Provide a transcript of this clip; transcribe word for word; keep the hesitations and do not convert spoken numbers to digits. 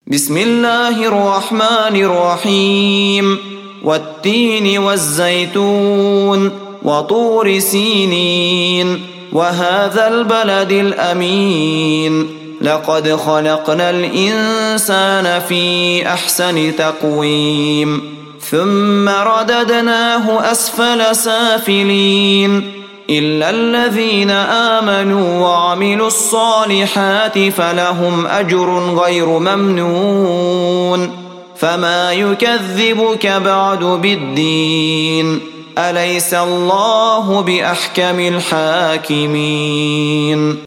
بسم الله الرحمن الرحيم والتين والزيتون وطور سينين وهذا البلد الأمين لقد خلقنا الإنسان في أحسن تقويم ثم رددناه أسفل سافلين إلا الذين آمنوا وعملوا الصالحات فلهم أجر غير ممنون فما يكذبك بعد بالدين أليس الله بأحكم الحاكمين.